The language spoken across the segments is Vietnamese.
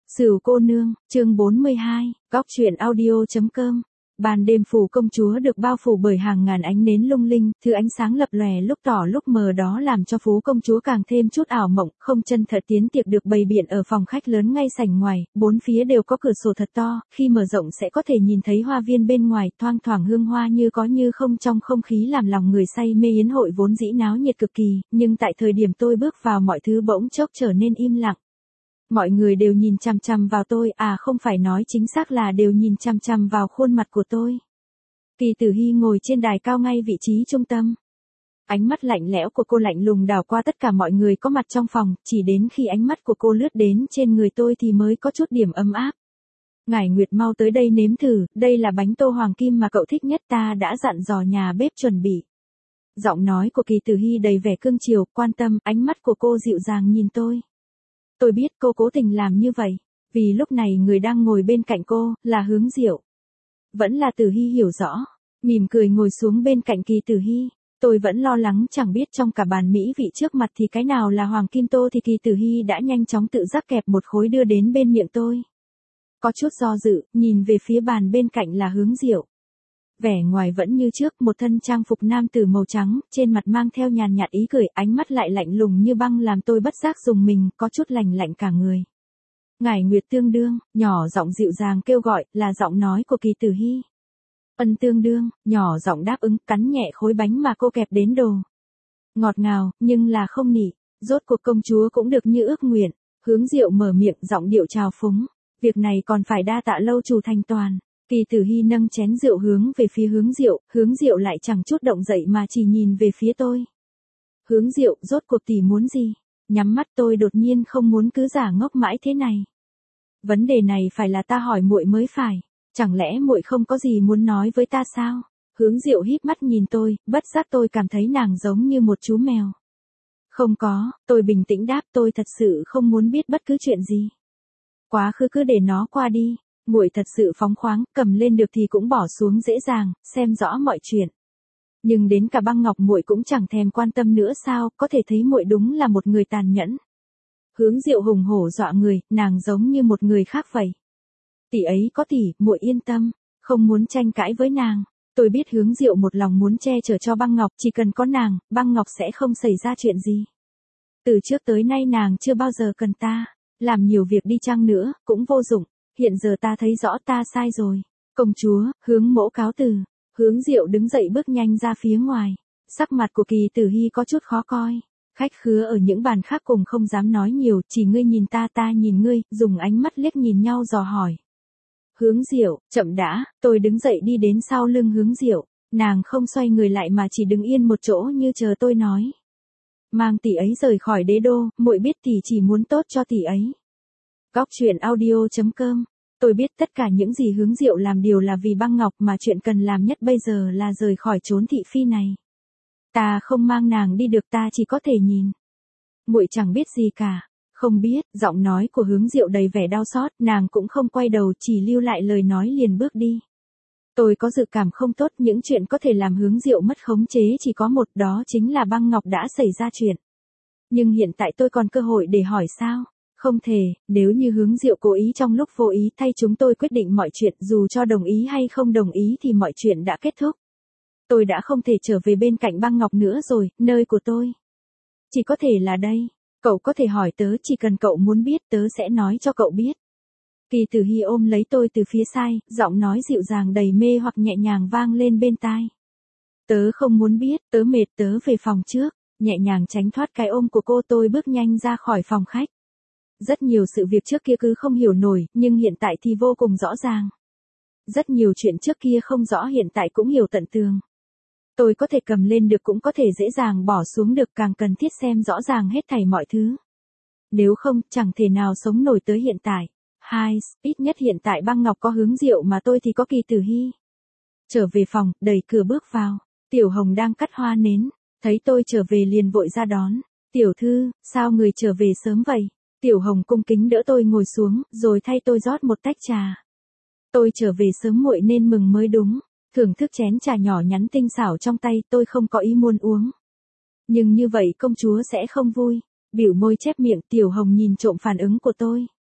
Sửu cô nương, chương 42, góc truyện audio.com. Ban đêm phủ công chúa được bao phủ bởi hàng ngàn ánh nến lung linh, thứ ánh sáng lập lòe lúc tỏ lúc mờ đó làm cho phú công chúa càng thêm chút ảo mộng, không chân thật tiến tiệc được bày biện ở phòng khách lớn ngay sảnh ngoài, bốn phía đều có cửa sổ thật to, khi mở rộng sẽ có thể nhìn thấy hoa viên bên ngoài, thoang thoảng hương hoa như có như không trong không khí làm lòng người say mê. Yến hội vốn dĩ náo nhiệt cực kỳ, nhưng tại thời điểm tôi bước vào mọi thứ bỗng chốc trở nên im lặng. Mọi người đều nhìn chằm chằm vào tôi, không phải nói chính xác là đều nhìn chằm chằm vào khuôn mặt của tôi. Kỳ Tử Hy ngồi trên đài cao ngay vị trí trung tâm. Ánh mắt lạnh lẽo của cô lạnh lùng đảo qua tất cả mọi người có mặt trong phòng, chỉ đến khi ánh mắt của cô lướt đến trên người tôi thì mới có chút điểm ấm áp. Ngải Nguyệt mau tới đây nếm thử, đây là bánh tô hoàng kim mà cậu thích nhất, ta đã dặn dò nhà bếp chuẩn bị. Giọng nói của Kỳ Tử Hy đầy vẻ cương chiều, quan tâm, ánh mắt của cô dịu dàng nhìn tôi. Tôi biết cô cố tình làm như vậy, vì lúc này người đang ngồi bên cạnh cô, là Hướng Diệu. Vẫn là Tử Hy hiểu rõ, mỉm cười ngồi xuống bên cạnh Kỳ Tử Hy. Tôi vẫn lo lắng chẳng biết trong cả bàn mỹ vị trước mặt thì cái nào là hoàng kim tô thì Kỳ Tử Hy đã nhanh chóng tự giác kẹp một khối đưa đến bên miệng tôi. Có chút do dự, nhìn về phía bàn bên cạnh là Hướng Diệu. Vẻ ngoài vẫn như trước, một thân trang phục nam tử màu trắng, trên mặt mang theo nhàn nhạt ý cười, ánh mắt lại lạnh lùng như băng làm tôi bất giác rùng mình, có chút lạnh lạnh cả người. Ngải Nguyệt tương đương, nhỏ giọng dịu dàng kêu gọi, là giọng nói của Kỳ Tử Hy. Ân tương đương, nhỏ giọng đáp ứng, cắn nhẹ khối bánh mà cô kẹp đến đồ. Ngọt ngào, nhưng là không nị, rốt cuộc công chúa cũng được như ước nguyện. Hướng Diệu mở miệng, giọng điệu trào phúng. Việc này còn phải đa tạ lâu chủ thành toàn. Kỳ Tử Hy nâng chén rượu hướng về phía Hướng Diệu lại chẳng chút động dậy mà chỉ nhìn về phía tôi. Hướng Diệu, rốt cuộc tỷ muốn gì? Nhắm mắt tôi đột nhiên không muốn cứ giả ngốc mãi thế này. Vấn đề này phải là ta hỏi muội mới phải, chẳng lẽ muội không có gì muốn nói với ta sao? Hướng Diệu híp mắt nhìn tôi, bất giác tôi cảm thấy nàng giống như một chú mèo. Không có, tôi bình tĩnh đáp, tôi thật sự không muốn biết bất cứ chuyện gì. Quá khứ cứ để nó qua đi. Muội thật sự phóng khoáng, cầm lên được thì cũng bỏ xuống dễ dàng, xem rõ mọi chuyện. Nhưng đến cả Băng Ngọc muội cũng chẳng thèm quan tâm nữa sao, có thể thấy muội đúng là một người tàn nhẫn. Hướng Diệu hùng hổ dọa người, nàng giống như một người khác vậy. Tỷ ấy có tỷ, muội yên tâm, không muốn tranh cãi với nàng. Tôi biết Hướng Diệu một lòng muốn che chở cho Băng Ngọc, chỉ cần có nàng, Băng Ngọc sẽ không xảy ra chuyện gì. Từ trước tới nay nàng chưa bao giờ cần ta, làm nhiều việc đi chăng nữa, cũng vô dụng. Hiện giờ ta thấy rõ ta sai rồi. Công chúa, Hướng mỗ cáo từ. Hướng Diệu đứng dậy bước nhanh ra phía ngoài. Sắc mặt của Kỳ Tử Hy có chút khó coi. Khách khứa ở những bàn khác cùng không dám nói nhiều, chỉ ngươi nhìn ta nhìn ngươi, dùng ánh mắt liếc nhìn nhau dò hỏi. Hướng Diệu, chậm đã, tôi đứng dậy đi đến sau lưng Hướng Diệu. Nàng không xoay người lại mà chỉ đứng yên một chỗ như chờ tôi nói. Mang tỷ ấy rời khỏi đế đô, muội biết tỷ chỉ muốn tốt cho tỷ ấy. Góc truyện audio.com. Tôi biết tất cả những gì Hướng Diệu làm đều là vì Băng Ngọc, mà chuyện cần làm nhất bây giờ là rời khỏi chốn thị phi này. Ta không mang nàng đi được, ta chỉ có thể nhìn. Muội chẳng biết gì cả. Không biết, giọng nói của Hướng Diệu đầy vẻ đau xót, nàng cũng không quay đầu, chỉ lưu lại lời nói liền bước đi. Tôi có dự cảm không tốt, những chuyện có thể làm Hướng Diệu mất khống chế chỉ có một, đó chính là Băng Ngọc đã xảy ra chuyện. Nhưng hiện tại tôi còn cơ hội để hỏi sao? Không thể, nếu như Hướng Diệu cố ý trong lúc vô ý thay chúng tôi quyết định mọi chuyện, dù cho đồng ý hay không đồng ý thì mọi chuyện đã kết thúc. Tôi đã không thể trở về bên cạnh Băng Ngọc nữa rồi, nơi của tôi chỉ có thể là đây. Cậu có thể hỏi tớ, chỉ cần cậu muốn biết tớ sẽ nói cho cậu biết. Kỳ Tử Hy ôm lấy tôi từ phía sai, giọng nói dịu dàng đầy mê hoặc nhẹ nhàng vang lên bên tai. Tớ không muốn biết, tớ mệt, tớ về phòng trước. Nhẹ nhàng tránh thoát cái ôm của cô, tôi bước nhanh ra khỏi phòng khách. Rất nhiều sự việc trước kia cứ không hiểu nổi, nhưng hiện tại thì vô cùng rõ ràng. Rất nhiều chuyện trước kia không rõ hiện tại cũng hiểu tận tường. Tôi có thể cầm lên được cũng có thể dễ dàng bỏ xuống được, càng cần thiết xem rõ ràng hết thảy mọi thứ. Nếu không, chẳng thể nào sống nổi tới hiện tại. Ít nhất hiện tại Băng Ngọc có Hướng Diệu mà tôi thì có Kỳ Tử Hy. Trở về phòng, đẩy cửa bước vào. Tiểu Hồng đang cắt hoa nến, thấy tôi trở về liền vội ra đón. Tiểu thư, sao người trở về sớm vậy? Tiểu Hồng cung kính đỡ tôi ngồi xuống, rồi thay tôi rót một tách trà. Tôi trở về sớm muội nên mừng mới đúng. Thưởng thức chén trà nhỏ nhắn tinh xảo trong tay, tôi không có ý muốn uống. Nhưng như vậy công chúa sẽ không vui. Bĩu môi chép miệng, Tiểu Hồng nhìn trộm phản ứng của tôi.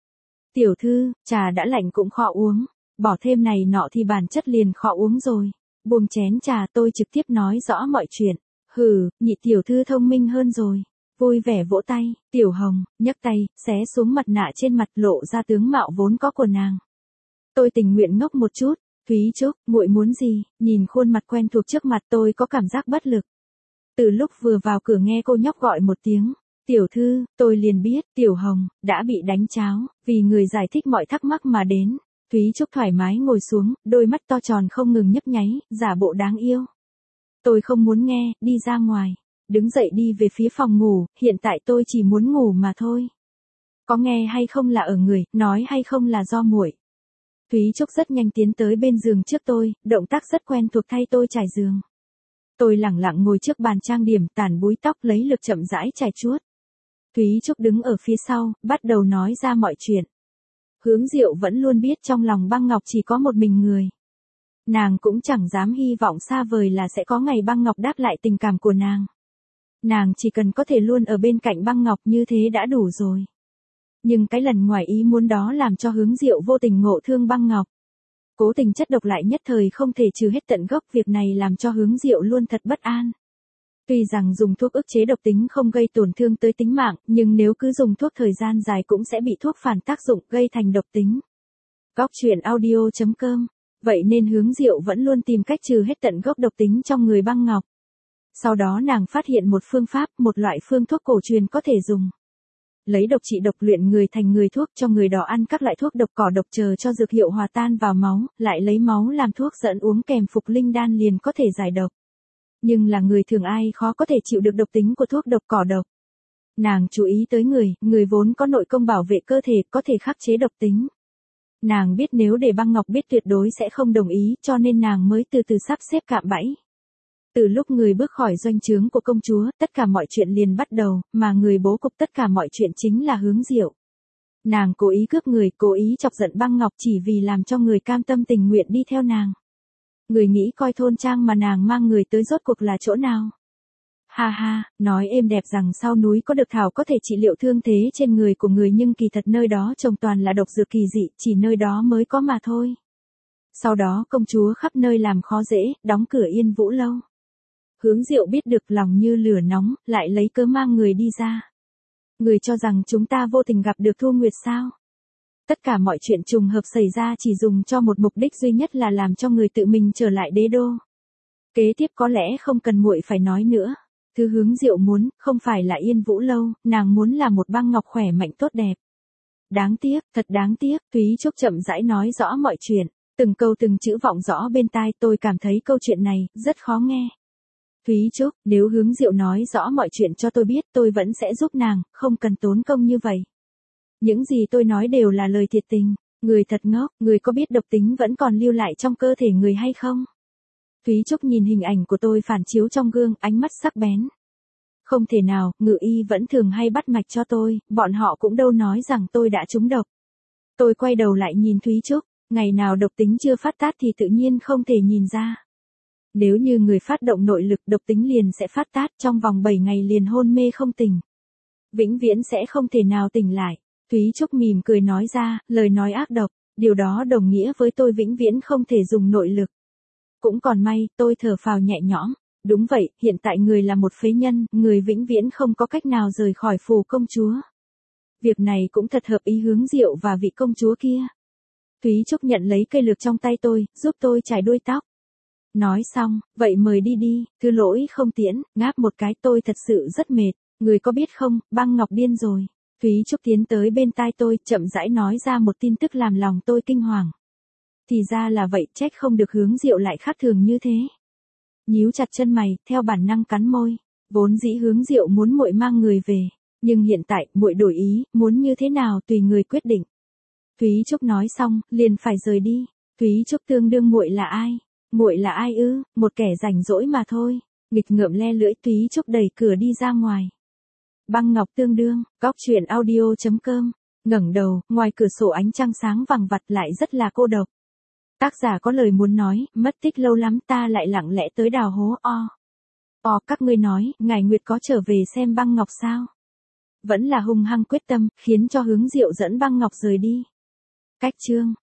Tiểu thư, trà đã lạnh cũng khó uống, bỏ thêm này nọ thì bản chất liền khó uống rồi. Buông chén trà tôi trực tiếp nói rõ mọi chuyện. Hừ, nhị tiểu thư thông minh hơn rồi. Vui vẻ vỗ tay, Tiểu Hồng, nhấc tay, xé xuống mặt nạ trên mặt lộ ra tướng mạo vốn có của nàng. Tôi tình nguyện ngốc một chút. Thúy Trúc, muội muốn gì? Nhìn khuôn mặt quen thuộc trước mặt tôi có cảm giác bất lực. Từ lúc vừa vào cửa nghe cô nhóc gọi một tiếng, tiểu thư, tôi liền biết, Tiểu Hồng, đã bị đánh cháo, vì người giải thích mọi thắc mắc mà đến. Thúy Trúc thoải mái ngồi xuống, đôi mắt to tròn không ngừng nhấp nháy, giả bộ đáng yêu. Tôi không muốn nghe, đi ra ngoài. Đứng dậy đi về phía phòng ngủ, hiện tại tôi chỉ muốn ngủ mà thôi. Có nghe hay không là ở người, nói hay không là do muội. Thúy Trúc rất nhanh tiến tới bên giường trước tôi, động tác rất quen thuộc thay tôi trải giường. Tôi lẳng lặng ngồi trước bàn trang điểm, tản búi tóc lấy lực chậm rãi chải chuốt. Thúy Trúc đứng ở phía sau, bắt đầu nói ra mọi chuyện. Hướng Diệu vẫn luôn biết trong lòng Băng Ngọc chỉ có một mình người. Nàng cũng chẳng dám hy vọng xa vời là sẽ có ngày Băng Ngọc đáp lại tình cảm của nàng. Nàng chỉ cần có thể luôn ở bên cạnh Băng Ngọc như thế đã đủ rồi. Nhưng cái lần ngoài ý muốn đó làm cho Hướng Diệu vô tình ngộ thương Băng Ngọc. Cố tình chất độc lại nhất thời không thể trừ hết tận gốc, việc này làm cho Hướng Diệu luôn thật bất an. Tuy rằng dùng thuốc ức chế độc tính không gây tổn thương tới tính mạng, nhưng nếu cứ dùng thuốc thời gian dài cũng sẽ bị thuốc phản tác dụng gây thành độc tính. Góc truyện audio.com. Vậy nên Hướng Diệu vẫn luôn tìm cách trừ hết tận gốc độc tính trong người Băng Ngọc. Sau đó nàng phát hiện một phương pháp, một loại phương thuốc cổ truyền có thể dùng. Lấy độc trị độc, luyện người thành người thuốc, cho người đó ăn các loại thuốc độc cỏ độc chờ cho dược hiệu hòa tan vào máu, lại lấy máu làm thuốc dẫn uống kèm phục linh đan liền có thể giải độc. Nhưng là người thường ai khó có thể chịu được độc tính của thuốc độc cỏ độc. Nàng chú ý tới người vốn có nội công bảo vệ cơ thể, có thể khắc chế độc tính. Nàng biết nếu để Băng Ngọc biết tuyệt đối sẽ không đồng ý, cho nên nàng mới từ từ sắp xếp cạm bẫy. Từ lúc người bước khỏi doanh trướng của công chúa, tất cả mọi chuyện liền bắt đầu, mà người bố cục tất cả mọi chuyện chính là Hướng Diệu. Nàng cố ý cướp người, cố ý chọc giận Băng Ngọc chỉ vì làm cho người cam tâm tình nguyện đi theo nàng. Người nghĩ coi thôn trang mà nàng mang người tới rốt cuộc là chỗ nào? Ha ha, nói êm đẹp rằng sau núi có được thảo có thể trị liệu thương thế trên người của người, nhưng kỳ thật nơi đó trồng toàn là độc dược kỳ dị, chỉ nơi đó mới có mà thôi. Sau đó công chúa khắp nơi làm khó dễ, đóng cửa Yên Vũ lâu. Hướng Diệu biết được lòng như lửa nóng, lại lấy cớ mang người đi ra. Người cho rằng chúng ta vô tình gặp được Thu Nguyệt sao? Tất cả mọi chuyện trùng hợp xảy ra chỉ dùng cho một mục đích duy nhất là làm cho người tự mình trở lại đế đô. Kế tiếp có lẽ không cần muội phải nói nữa. Thứ Hướng Diệu muốn, không phải là Yên Vũ lâu, nàng muốn là một Băng Ngọc khỏe mạnh tốt đẹp. Đáng tiếc, thật đáng tiếc, Thúy Trúc chậm rãi nói rõ mọi chuyện, từng câu từng chữ vọng rõ bên tai. Tôi cảm thấy câu chuyện này rất khó nghe. Thúy Trúc, nếu Hướng Diệu nói rõ mọi chuyện cho tôi biết, tôi vẫn sẽ giúp nàng, không cần tốn công như vậy. Những gì tôi nói đều là lời thiệt tình. Người thật ngốc, người có biết độc tính vẫn còn lưu lại trong cơ thể người hay không? Thúy Trúc nhìn hình ảnh của tôi phản chiếu trong gương, ánh mắt sắc bén. Không thể nào, Ngự y vẫn thường hay bắt mạch cho tôi, bọn họ cũng đâu nói rằng tôi đã trúng độc. Tôi quay đầu lại nhìn Thúy Trúc, ngày nào độc tính chưa phát tác thì tự nhiên không thể nhìn ra. Nếu như người phát động nội lực, độc tính liền sẽ phát tác, trong vòng 7 ngày liền hôn mê không tỉnh. Vĩnh viễn sẽ không thể nào tỉnh lại. Thúy Trúc mỉm cười nói ra, lời nói ác độc, điều đó đồng nghĩa với tôi vĩnh viễn không thể dùng nội lực. Cũng còn may, tôi thở phào nhẹ nhõm. Đúng vậy, hiện tại người là một phế nhân, người vĩnh viễn không có cách nào rời khỏi phủ công chúa. Việc này cũng thật hợp ý Hướng Diệu và vị công chúa kia. Thúy Trúc nhận lấy cây lược trong tay tôi, giúp tôi chải đuôi tóc. Nói xong, vậy mời đi đi, thứ lỗi không tiễn, ngáp một cái, tôi thật sự rất mệt. Người có biết không, Băng Ngọc điên rồi. Thúy Trúc tiến tới bên tai tôi, chậm rãi nói ra một tin tức làm lòng tôi kinh hoàng. Thì ra là vậy, trách không được Hướng Diệu lại khác thường như thế. Nhíu chặt chân mày, theo bản năng cắn môi. Vốn dĩ Hướng Diệu muốn muội mang người về, nhưng hiện tại muội đổi ý, muốn như thế nào tùy người quyết định. Thúy Trúc nói xong, liền phải rời đi. Thúy Trúc tương đương muội là ai? Muội là ai ư? Một kẻ rảnh rỗi mà thôi. Nghịch ngợm le lưỡi, Thúy Trúc đẩy cửa đi ra ngoài. Băng Ngọc tương đương, góc truyện audio.com. Ngẩng đầu, ngoài cửa sổ ánh trăng sáng vằng vặt lại rất là cô độc. Tác giả có lời muốn nói, mất tích lâu lắm ta lại lặng lẽ tới đào hố các ngươi nói, Ngài Nguyệt có trở về xem Băng Ngọc sao? Vẫn là hung hăng quyết tâm, khiến cho Hướng Diệu dẫn Băng Ngọc rời đi. Cách chương